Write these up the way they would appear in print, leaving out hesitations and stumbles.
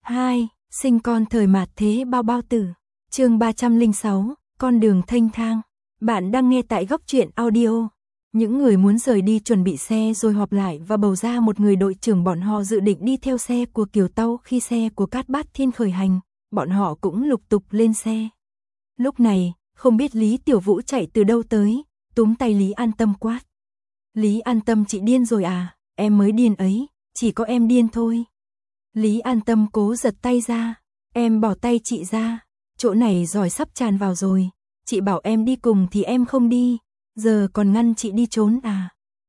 2. Sinh con thời mạt thế bao bao tử. Chương 306, con đường thênh thang. Bạn đang nghe tại Góc Truyện Audio. Những người muốn rời đi chuẩn bị xe rồi họp lại và bầu ra một người đội trưởng. Bọn họ dự định đi theo xe của Kiều Tâu. Khi xe của Cát Bát Thiên khởi hành, bọn họ cũng lục tục lên xe. Lúc này, không biết Lý Tiểu Vũ chạy từ đâu tới, túm tay Lý An Tâm quát. Lý An Tâm, chị điên rồi à? Em mới điên ấy, chỉ có em điên thôi. Lý An Tâm cố giật tay ra. Em bỏ tay chị ra. Chỗ này giỏi sắp tràn vào rồi. Chị bảo em đi cùng thì em không đi. Giờ còn ngăn chị đi trốn à?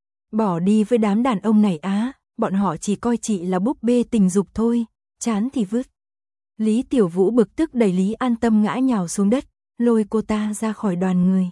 Bỏ đi với đám đàn ông này á. Bọn họ chỉ coi chị là búp bê tình dục thôi. Chán thì vứt. Lý Tiểu Vũ bực tức đẩy Lý An Tâm ngã nhào xuống đất, lôi cô ta ra khỏi đoàn người.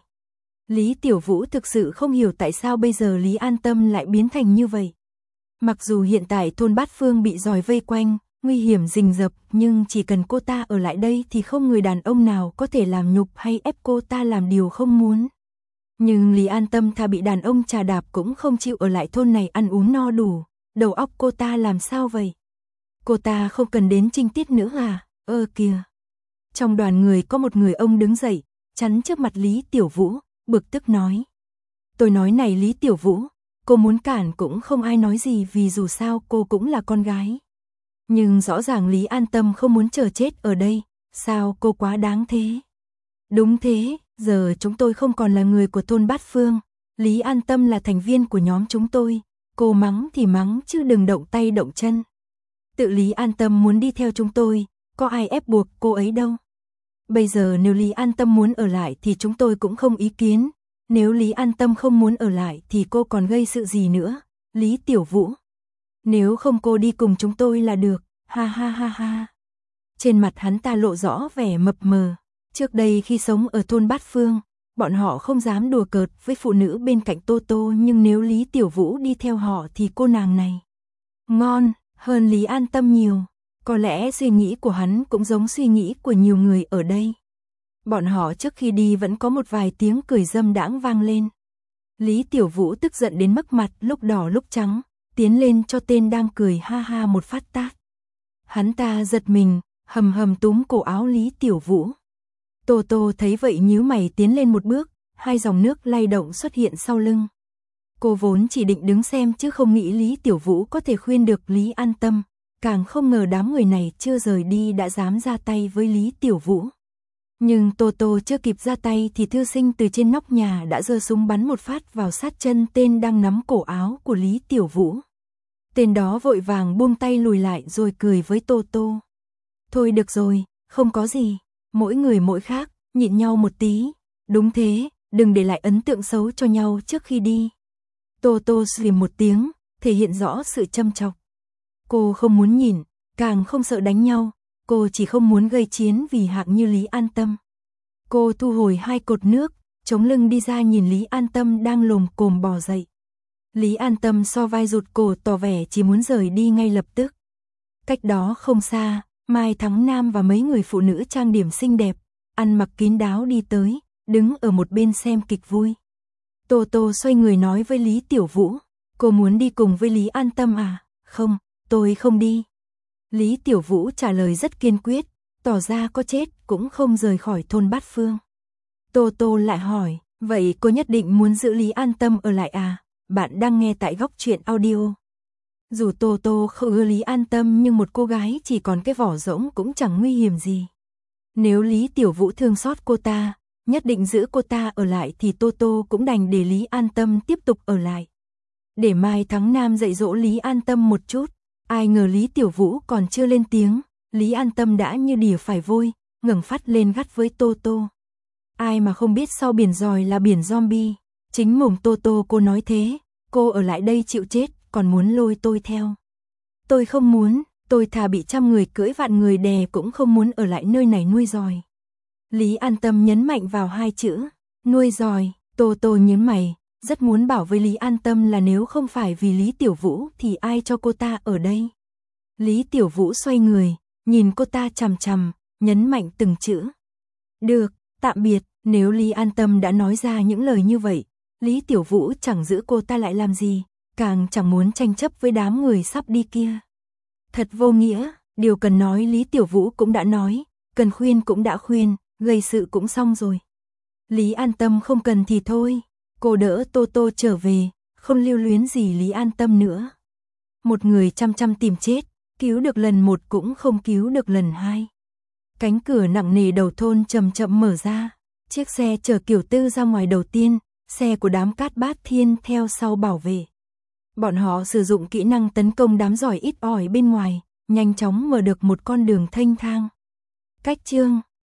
Lý Tiểu Vũ thực sự không hiểu tại sao bây giờ Lý An Tâm lại biến thành như vậy. Mặc dù hiện tại thôn Bát Phương bị giòi vây quanh, nguy hiểm rình rập, nhưng chỉ cần cô ta ở lại đây thì không người đàn ông nào có thể làm nhục hay ép cô ta làm điều không muốn. Nhưng Lý An Tâm thà bị đàn ông chà đạp cũng không chịu ở lại thôn này ăn uống no đủ. Đầu óc cô ta làm sao vậy? Cô ta không cần đến trinh tiết nữa à? Kìa. Trong đoàn người có một người ông đứng dậy, chắn trước mặt Lý Tiểu Vũ, bực tức nói. Tôi nói này Lý Tiểu Vũ, cô muốn cản cũng không ai nói gì vì dù sao cô cũng là con gái. Nhưng rõ ràng Lý An Tâm không muốn chờ chết ở đây, sao cô quá đáng thế? Đúng thế, giờ chúng tôi không còn là người của thôn Bát Phương, Lý An Tâm là thành viên của nhóm chúng tôi, cô mắng thì mắng chứ đừng động tay động chân. Tự Lý An Tâm muốn đi theo chúng tôi, có ai ép buộc cô ấy đâu. Bây giờ nếu Lý An Tâm muốn ở lại thì chúng tôi cũng không ý kiến. Nếu Lý An Tâm không muốn ở lại thì cô còn gây sự gì nữa, Lý Tiểu Vũ. Nếu không cô đi cùng chúng tôi là được, ha ha ha ha. Trên mặt hắn ta lộ rõ vẻ mập mờ. Trước đây khi sống ở thôn Bát Phương, bọn họ không dám đùa cợt với phụ nữ bên cạnh Tô Tô, nhưng nếu Lý Tiểu Vũ đi theo họ thì cô nàng này ngon hơn Lý An Tâm nhiều. Có lẽ suy nghĩ của hắn cũng giống suy nghĩ của nhiều người ở đây. Bọn họ trước khi đi vẫn có một vài tiếng cười dâm đãng vang lên. Lý Tiểu Vũ tức giận đến mức mặt lúc đỏ lúc trắng, tiến lên cho tên đang cười ha ha một phát tát. Hắn ta giật mình, hầm hầm túm cổ áo Lý Tiểu Vũ. Tô Tô thấy vậy nhíu mày tiến lên một bước, hai dòng nước lay động xuất hiện sau lưng. Cô vốn chỉ định đứng xem chứ không nghĩ Lý Tiểu Vũ có thể khuyên được Lý An Tâm, càng không ngờ đám người này chưa rời đi đã dám ra tay với Lý Tiểu Vũ. Nhưng Tô Tô chưa kịp ra tay thì thư sinh từ trên nóc nhà đã giơ súng bắn một phát vào sát chân tên đang nắm cổ áo của Lý Tiểu Vũ. Tên đó vội vàng buông tay lùi lại rồi cười với Tô Tô. Thôi được rồi, không có gì, mỗi người mỗi khác, nhịn nhau một tí. Đúng thế, đừng để lại ấn tượng xấu cho nhau trước khi đi. Tô Tô xìm một tiếng, thể hiện rõ sự châm chọc. Cô không muốn nhìn, càng không sợ đánh nhau. Cô chỉ không muốn gây chiến vì hạng như Lý An Tâm. Cô thu hồi hai cột nước, chống lưng đi ra nhìn Lý An Tâm đang lồm cồm bò dậy. Lý An Tâm so vai rụt cổ tỏ vẻ chỉ muốn rời đi ngay lập tức. Cách đó không xa, Mai Thắng Nam và mấy người phụ nữ trang điểm xinh đẹp, ăn mặc kín đáo đi tới, đứng ở một bên xem kịch vui. Tô Tô xoay người nói với Lý Tiểu Vũ, cô muốn đi cùng với Lý An Tâm à? Không, tôi không đi. Lý Tiểu Vũ trả lời rất kiên quyết, tỏ ra có chết cũng không rời khỏi thôn Bát Phương. Tô Tô lại hỏi, vậy cô nhất định muốn giữ Lý An Tâm ở lại à? Bạn đang nghe tại Góc Truyện Audio. Dù Tô Tô không ưa Lý An Tâm nhưng một cô gái chỉ còn cái vỏ rỗng cũng chẳng nguy hiểm gì. Nếu Lý Tiểu Vũ thương xót cô ta, nhất định giữ cô ta ở lại thì Tô Tô cũng đành để Lý An Tâm tiếp tục ở lại. Để Mai Thắng Nam dạy dỗ Lý An Tâm một chút. Ai ngờ Lý Tiểu Vũ còn chưa lên tiếng, Lý An Tâm đã như đỉa phải vôi, ngẩng phát lên gắt với Tô Tô. Ai mà không biết sau biển giòi là biển zombie, chính mồm Tô Tô cô nói thế, cô ở lại đây chịu chết, còn muốn lôi tôi theo. Tôi không muốn, tôi thà bị trăm người cưỡi vạn người đè cũng không muốn ở lại nơi này nuôi giòi. Lý An Tâm nhấn mạnh vào hai chữ, nuôi giòi. Tô Tô nhướng mày, rất muốn bảo với Lý An Tâm là nếu không phải vì Lý Tiểu Vũ thì ai cho cô ta ở đây. Lý Tiểu Vũ xoay người, nhìn cô ta chằm chằm, nhấn mạnh từng chữ. Được, tạm biệt. Nếu Lý An Tâm đã nói ra những lời như vậy, Lý Tiểu Vũ chẳng giữ cô ta lại làm gì, càng chẳng muốn tranh chấp với đám người sắp đi kia. Thật vô nghĩa, Điều cần nói Lý Tiểu Vũ cũng đã nói, cần khuyên cũng đã khuyên, gây sự cũng xong rồi. Lý An Tâm không cần thì thôi, cô đỡ Tô Tô trở về, không lưu luyến gì Lý An Tâm nữa. Một người chăm chăm tìm chết, cứu được lần một cũng không cứu được lần hai. Cánh cửa nặng nề đầu thôn chậm chậm mở ra, chiếc xe chở Kiều Tư ra ngoài đầu tiên, xe của đám Cát Bát Thiên theo sau bảo vệ. Bọn họ sử dụng kỹ năng tấn công đám giỏi ít ỏi bên ngoài, nhanh chóng mở được một con đường thênh thang. Cách chương